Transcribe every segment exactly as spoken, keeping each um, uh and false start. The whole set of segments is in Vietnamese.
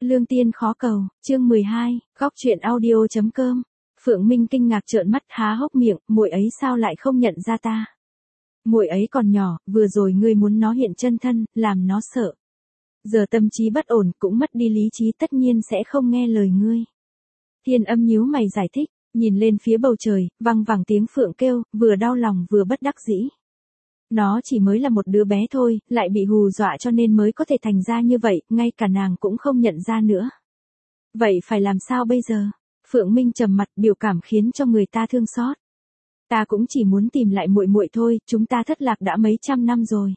Lương tiên khó cầu, chương mười hai, góc truyện audio chấm com. Phượng Minh kinh ngạc trợn mắt há hốc miệng, muội ấy sao lại không nhận ra ta? Muội ấy còn nhỏ, vừa rồi ngươi muốn nó hiện chân thân, làm nó sợ. Giờ tâm trí bất ổn, cũng mất đi lý trí, tất nhiên sẽ không nghe lời ngươi. Thiên Âm nhíu mày giải thích, nhìn lên phía bầu trời, vang vẳng tiếng phượng kêu, vừa đau lòng vừa bất đắc dĩ. Nó chỉ mới là một đứa bé thôi, lại bị hù dọa cho nên mới có thể thành ra như vậy, ngay cả nàng cũng không nhận ra nữa. Vậy phải làm sao bây giờ? Phượng Minh trầm mặt, biểu cảm khiến cho người ta thương xót. Ta cũng chỉ muốn tìm lại muội muội thôi, chúng ta thất lạc đã mấy trăm năm rồi.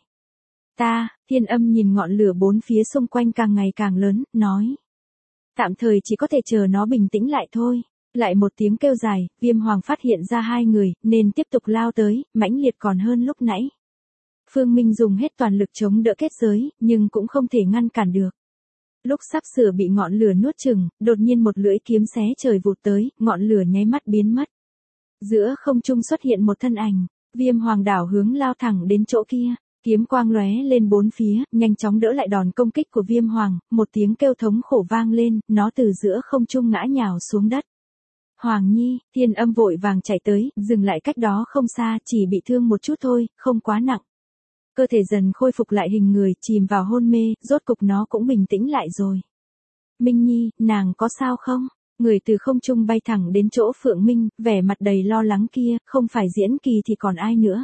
Ta, Thiên Âm nhìn ngọn lửa bốn phía xung quanh càng ngày càng lớn, nói. Tạm thời chỉ có thể chờ nó bình tĩnh lại thôi. Lại một tiếng kêu dài, Viêm Hoàng phát hiện ra hai người, nên tiếp tục lao tới, mãnh liệt còn hơn lúc nãy. Phương Minh dùng hết toàn lực chống đỡ kết giới, nhưng cũng không thể ngăn cản được. Lúc sắp sửa bị ngọn lửa nuốt chửng, đột nhiên một lưỡi kiếm xé trời vụt tới, ngọn lửa nháy mắt biến mất. Giữa không trung xuất hiện một thân ảnh, Viêm Hoàng đảo hướng lao thẳng đến chỗ kia, kiếm quang lóe lên bốn phía, nhanh chóng đỡ lại đòn công kích của Viêm Hoàng, một tiếng kêu thống khổ vang lên, nó từ giữa không trung ngã nhào xuống đất. Hoàng Nhi, Thiên Âm vội vàng chạy tới, dừng lại cách đó không xa, chỉ bị thương một chút thôi, không quá nặng. Cơ thể dần khôi phục lại hình người, chìm vào hôn mê, rốt cục nó cũng bình tĩnh lại rồi. Minh Nhi, nàng có sao không? Người từ không trung bay thẳng đến chỗ Phượng Minh, vẻ mặt đầy lo lắng kia, không phải Diễn Kỳ thì còn ai nữa.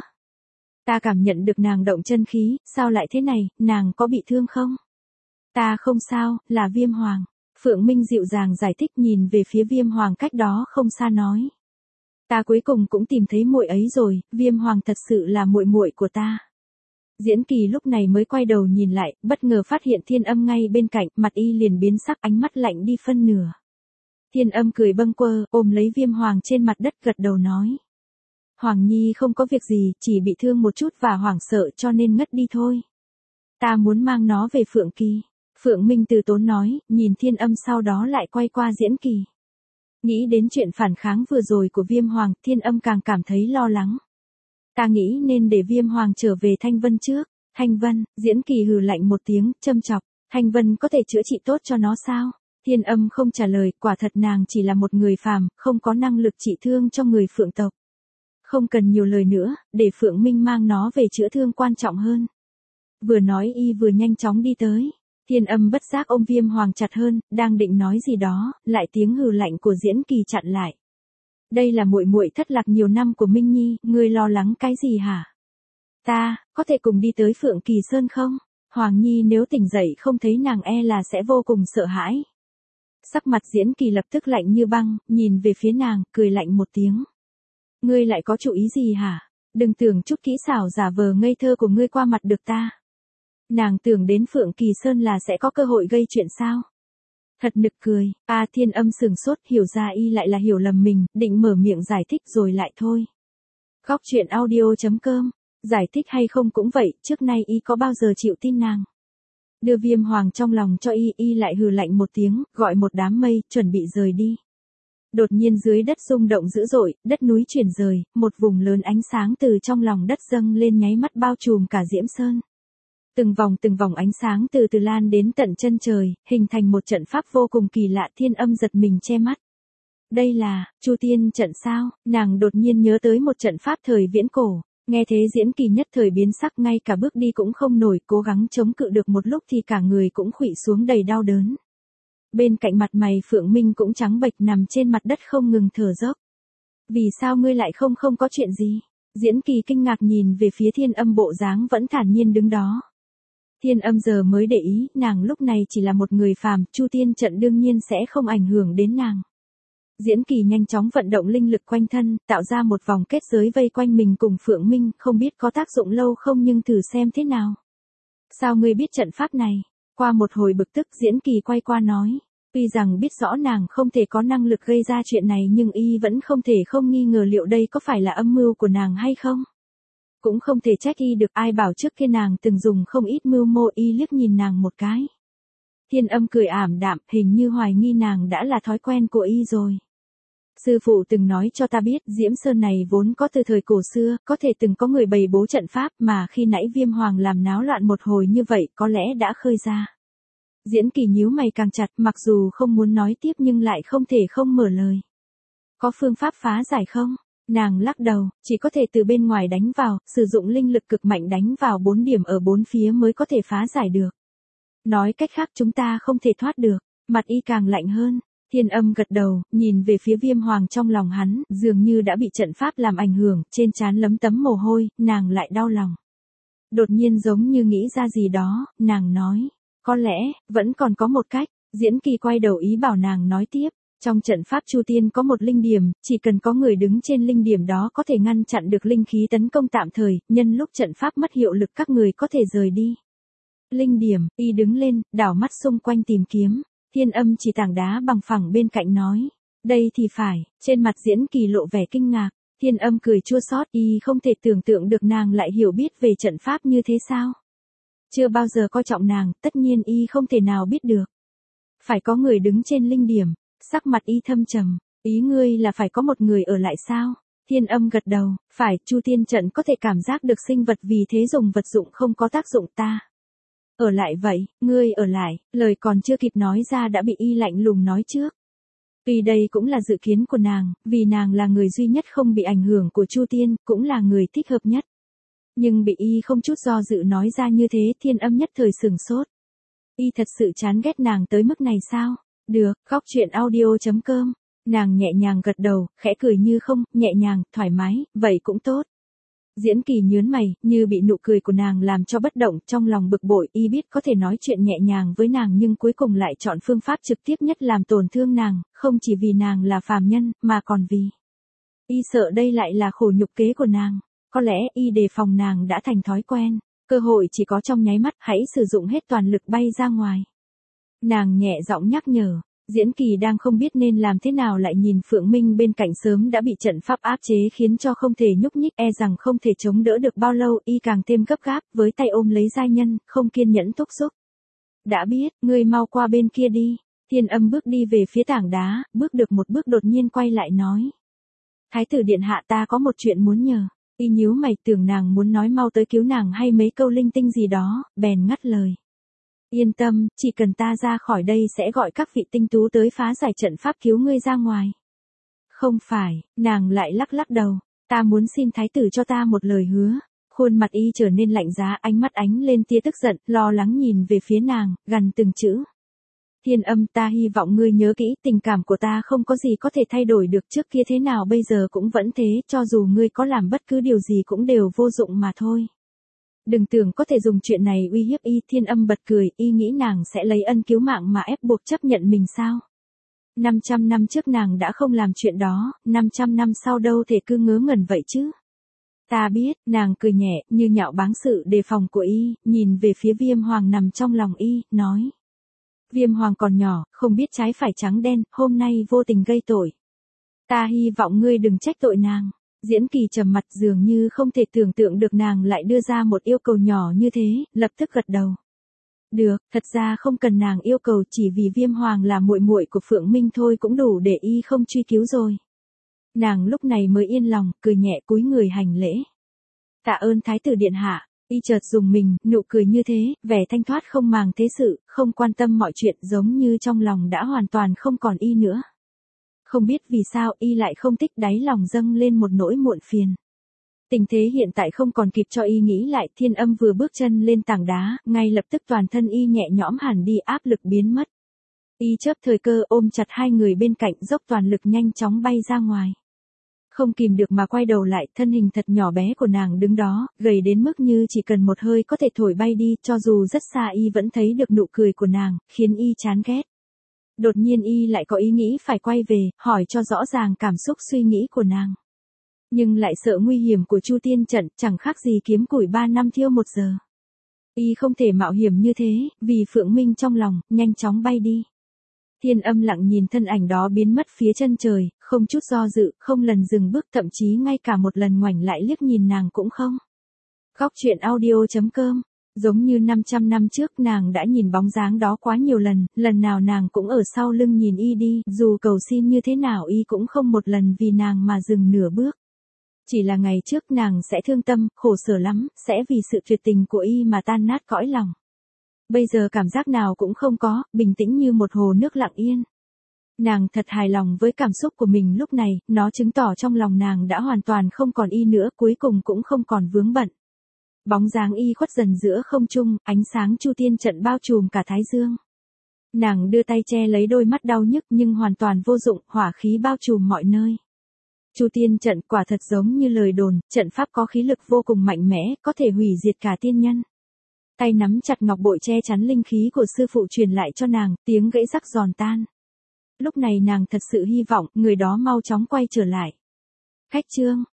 Ta cảm nhận được nàng động chân khí, sao lại thế này, nàng có bị thương không? Ta không sao, là Viêm Hoàng. Phượng Minh dịu dàng giải thích, nhìn về phía Viêm Hoàng cách đó không xa nói. Ta cuối cùng cũng tìm thấy muội ấy rồi, Viêm Hoàng thật sự là muội muội của ta. Diễn Kỳ lúc này mới quay đầu nhìn lại, bất ngờ phát hiện Thiên Âm ngay bên cạnh, mặt y liền biến sắc, ánh mắt lạnh đi phân nửa. Thiên Âm cười bâng quơ, ôm lấy Viêm Hoàng trên mặt đất gật đầu nói. Hoàng Nhi không có việc gì, chỉ bị thương một chút và hoảng sợ cho nên ngất đi thôi. Ta muốn mang nó về Phượng Kỳ. Phượng Minh từ tốn nói, nhìn Thiên Âm sau đó lại quay qua Diễn Kỳ. Nghĩ đến chuyện phản kháng vừa rồi của Viêm Hoàng, Thiên Âm càng cảm thấy lo lắng. Ta nghĩ nên để Viêm Hoàng trở về Thanh Vân trước. Thanh Vân, Diễn Kỳ hừ lạnh một tiếng, châm chọc. Thanh Vân có thể chữa trị tốt cho nó sao? Thiên Âm không trả lời, quả thật nàng chỉ là một người phàm, không có năng lực trị thương cho người Phượng tộc. Không cần nhiều lời nữa, để Phượng Minh mang nó về chữa thương quan trọng hơn. Vừa nói y vừa nhanh chóng đi tới. Thiên Âm bất giác ôm Viêm Hoàng chặt hơn, đang định nói gì đó, lại tiếng hừ lạnh của Diễn Kỳ chặn lại. Đây là muội muội thất lạc nhiều năm của Minh Nhi, ngươi lo lắng cái gì hả? Ta, có thể cùng đi tới Phượng Kỳ Sơn không? Hoàng Nhi nếu tỉnh dậy không thấy nàng e là sẽ vô cùng sợ hãi. Sắc mặt Diễn Kỳ lập tức lạnh như băng, nhìn về phía nàng, cười lạnh một tiếng. Ngươi lại có chủ ý gì hả? Đừng tưởng chút kỹ xảo giả vờ ngây thơ của ngươi qua mặt được ta. Nàng tưởng đến Phượng Kỳ Sơn là sẽ có cơ hội gây chuyện sao? Thật nực cười, a Thiên Âm sừng sốt, hiểu ra y lại là hiểu lầm mình, định mở miệng giải thích rồi lại thôi. Góc truyện audio chấm com, giải thích hay không cũng vậy, trước nay y có bao giờ chịu tin nàng. Đưa Viêm Hoàng trong lòng cho y, y lại hừ lạnh một tiếng, gọi một đám mây, chuẩn bị rời đi. Đột nhiên dưới đất rung động dữ dội, đất núi chuyển rời, một vùng lớn ánh sáng từ trong lòng đất dâng lên nháy mắt bao trùm cả Diễm Sơn. Từng vòng từng vòng ánh sáng từ từ lan đến tận chân trời, hình thành một trận pháp vô cùng kỳ lạ. Thiên Âm giật mình che mắt. Đây là, Chu Tiên trận sao? Nàng đột nhiên nhớ tới một trận pháp thời viễn cổ. Nghe thế Diễn Kỳ nhất thời biến sắc, ngay cả bước đi cũng không nổi, cố gắng chống cự được một lúc thì cả người cũng khuỵu xuống đầy đau đớn. Bên cạnh mặt mày Phượng Minh cũng trắng bệch nằm trên mặt đất không ngừng thở dốc. Vì sao ngươi lại không không có chuyện gì? Diễn Kỳ kinh ngạc nhìn về phía Thiên Âm bộ dáng vẫn thản nhiên đứng đó. Thiên Âm giờ mới để ý, nàng lúc này chỉ là một người phàm, Chu Tiên trận đương nhiên sẽ không ảnh hưởng đến nàng. Diễn Kỳ nhanh chóng vận động linh lực quanh thân, tạo ra một vòng kết giới vây quanh mình cùng Phượng Minh, không biết có tác dụng lâu không nhưng thử xem thế nào. Sao ngươi biết trận pháp này? Qua một hồi bực tức Diễn Kỳ quay qua nói. Tuy rằng biết rõ nàng không thể có năng lực gây ra chuyện này nhưng y vẫn không thể không nghi ngờ liệu đây có phải là âm mưu của nàng hay không. Cũng không thể trách y được, ai bảo trước kia nàng từng dùng không ít mưu mô. Y liếc nhìn nàng một cái. Thiên Âm cười ảm đạm, hình như hoài nghi nàng đã là thói quen của y rồi. Sư phụ từng nói cho ta biết, Diễm Sơn này vốn có từ thời cổ xưa, có thể từng có người bày bố trận pháp mà khi nãy Viêm Hoàng làm náo loạn một hồi như vậy có lẽ đã khơi ra. Diễn Kỳ nhíu mày càng chặt, mặc dù không muốn nói tiếp nhưng lại không thể không mở lời. Có phương pháp phá giải không? Nàng lắc đầu, chỉ có thể từ bên ngoài đánh vào, sử dụng linh lực cực mạnh đánh vào bốn điểm ở bốn phía mới có thể phá giải được. Nói cách khác chúng ta không thể thoát được. Mặt y càng lạnh hơn. Thiên Âm gật đầu, nhìn về phía Viêm Hoàng trong lòng hắn, dường như đã bị trận pháp làm ảnh hưởng, trên trán lấm tấm mồ hôi, nàng lại đau lòng. Đột nhiên giống như nghĩ ra gì đó, nàng nói, có lẽ, vẫn còn có một cách. Diễn Kỳ quay đầu ý bảo nàng nói tiếp. Trong trận pháp Chu Tiên có một linh điểm, chỉ cần có người đứng trên linh điểm đó có thể ngăn chặn được linh khí tấn công tạm thời, nhân lúc trận pháp mất hiệu lực các người có thể rời đi. Linh điểm, y đứng lên, đảo mắt xung quanh tìm kiếm. Thiên Âm chỉ tảng đá bằng phẳng bên cạnh nói. Đây thì phải, trên mặt Diễn Kỳ lộ vẻ kinh ngạc. Thiên Âm cười chua xót, y không thể tưởng tượng được nàng lại hiểu biết về trận pháp như thế sao. Chưa bao giờ coi trọng nàng, tất nhiên y không thể nào biết được. Phải có người đứng trên linh điểm. Sắc mặt y thâm trầm, ý ngươi là phải có một người ở lại sao? Thiên Âm gật đầu, phải, Chu Tiên trận có thể cảm giác được sinh vật vì thế dùng vật dụng không có tác dụng ta. Ở lại vậy, ngươi ở lại, lời còn chưa kịp nói ra đã bị y lạnh lùng nói trước. Vì đây cũng là dự kiến của nàng, vì nàng là người duy nhất không bị ảnh hưởng của Chu Tiên, cũng là người thích hợp nhất. Nhưng bị y không chút do dự nói ra như thế, Thiên Âm nhất thời sửng sốt. Y thật sự chán ghét nàng tới mức này sao? Được, góc truyện audio chấm com. Nàng nhẹ nhàng gật đầu, khẽ cười như không, nhẹ nhàng, thoải mái, vậy cũng tốt. Diễn Kỳ nhớn mày, như bị nụ cười của nàng làm cho bất động, trong lòng bực bội, y biết có thể nói chuyện nhẹ nhàng với nàng nhưng cuối cùng lại chọn phương pháp trực tiếp nhất làm tổn thương nàng, không chỉ vì nàng là phàm nhân, mà còn vì y sợ đây lại là khổ nhục kế của nàng. Có lẽ y đề phòng nàng đã thành thói quen, cơ hội chỉ có trong nháy mắt, hãy sử dụng hết toàn lực bay ra ngoài. Nàng nhẹ giọng nhắc nhở. Diễn Kỳ đang không biết nên làm thế nào lại nhìn Phượng Minh bên cạnh sớm đã bị trận pháp áp chế khiến cho không thể nhúc nhích, e rằng không thể chống đỡ được bao lâu, y càng thêm gấp gáp, với tay ôm lấy giai nhân, không kiên nhẫn thúc giục. Đã biết, ngươi mau qua bên kia đi. Thiên Âm bước đi về phía tảng đá, bước được một bước đột nhiên quay lại nói. Thái tử điện hạ, ta có một chuyện muốn nhờ. Y nhíu mày, tưởng nàng muốn nói mau tới cứu nàng hay mấy câu linh tinh gì đó, bèn ngắt lời. Yên tâm, chỉ cần ta ra khỏi đây sẽ gọi các vị tinh tú tới phá giải trận pháp cứu ngươi ra ngoài. Không phải, nàng lại lắc lắc đầu, ta muốn xin thái tử cho ta một lời hứa. Khuôn mặt y trở nên lạnh giá, ánh mắt ánh lên tia tức giận, lo lắng nhìn về phía nàng, gằn từng chữ. Thiên Âm, ta hy vọng ngươi nhớ kỹ, tình cảm của ta không có gì có thể thay đổi được, trước kia thế nào bây giờ cũng vẫn thế, cho dù ngươi có làm bất cứ điều gì cũng đều vô dụng mà thôi. Đừng tưởng có thể dùng chuyện này uy hiếp y. Thiên Âm bật cười, y nghĩ nàng sẽ lấy ân cứu mạng mà ép buộc chấp nhận mình sao? năm trăm năm trước nàng đã không làm chuyện đó, năm trăm năm sau đâu thể cứ ngớ ngẩn vậy chứ? Ta biết, nàng cười nhẹ, như nhạo báng sự đề phòng của y, nhìn về phía Viêm Hoàng nằm trong lòng y, nói. Viêm Hoàng còn nhỏ, không biết trái phải trắng đen, hôm nay vô tình gây tội. Ta hy vọng ngươi đừng trách tội nàng. Diễn Kỳ trầm mặt, dường như không thể tưởng tượng được nàng lại đưa ra một yêu cầu nhỏ như thế, lập tức gật đầu. Được, thật ra không cần nàng yêu cầu, chỉ vì Viêm Hoàng là muội muội của Phượng Minh thôi cũng đủ để y không truy cứu rồi. Nàng lúc này mới yên lòng, cười nhẹ cúi người hành lễ. Tạ ơn thái tử điện hạ. Y chợt dùng mình, nụ cười như thế, vẻ thanh thoát không màng thế sự, không quan tâm mọi chuyện, giống như trong lòng đã hoàn toàn không còn y nữa. Không biết vì sao y lại không thích, đáy lòng dâng lên một nỗi muộn phiền. Tình thế hiện tại không còn kịp cho y nghĩ lại. Thiên Âm vừa bước chân lên tảng đá, ngay lập tức toàn thân y nhẹ nhõm hẳn đi, áp lực biến mất. Y chớp thời cơ ôm chặt hai người bên cạnh, dốc toàn lực nhanh chóng bay ra ngoài. Không kìm được mà quay đầu lại, thân hình thật nhỏ bé của nàng đứng đó, gầy đến mức như chỉ cần một hơi có thể thổi bay đi, cho dù rất xa y vẫn thấy được nụ cười của nàng, khiến y chán ghét. Đột nhiên y lại có ý nghĩ phải quay về, hỏi cho rõ ràng cảm xúc suy nghĩ của nàng. Nhưng lại sợ nguy hiểm của Chu Tiên trận, chẳng khác gì kiếm củi ba năm thiêu một giờ. Y không thể mạo hiểm như thế, vì Phượng Minh trong lòng, nhanh chóng bay đi. Thiên Âm lặng nhìn thân ảnh đó biến mất phía chân trời, không chút do dự, không lần dừng bước, thậm chí ngay cả một lần ngoảnh lại liếc nhìn nàng cũng không. Góc truyện audio chấm com. Giống như năm trăm năm trước nàng đã nhìn bóng dáng đó quá nhiều lần, lần nào nàng cũng ở sau lưng nhìn y đi, dù cầu xin như thế nào y cũng không một lần vì nàng mà dừng nửa bước. Chỉ là ngày trước nàng sẽ thương tâm, khổ sở lắm, sẽ vì sự tuyệt tình của y mà tan nát cõi lòng. Bây giờ cảm giác nào cũng không có, bình tĩnh như một hồ nước lặng yên. Nàng thật hài lòng với cảm xúc của mình lúc này, nó chứng tỏ trong lòng nàng đã hoàn toàn không còn y nữa, cuối cùng cũng không còn vướng bận. Bóng dáng y khuất dần giữa không trung, ánh sáng chu tiên trận bao trùm cả thái dương. Nàng đưa tay che lấy đôi mắt đau nhức nhưng hoàn toàn vô dụng, hỏa khí bao trùm mọi nơi. Chu tiên trận quả thật giống như lời đồn, trận pháp có khí lực vô cùng mạnh mẽ, có thể hủy diệt cả tiên nhân. Tay nắm chặt ngọc bội che chắn linh khí của sư phụ truyền lại cho nàng, tiếng gãy rắc giòn tan. Lúc này nàng thật sự hy vọng người đó mau chóng quay trở lại. Khách trương,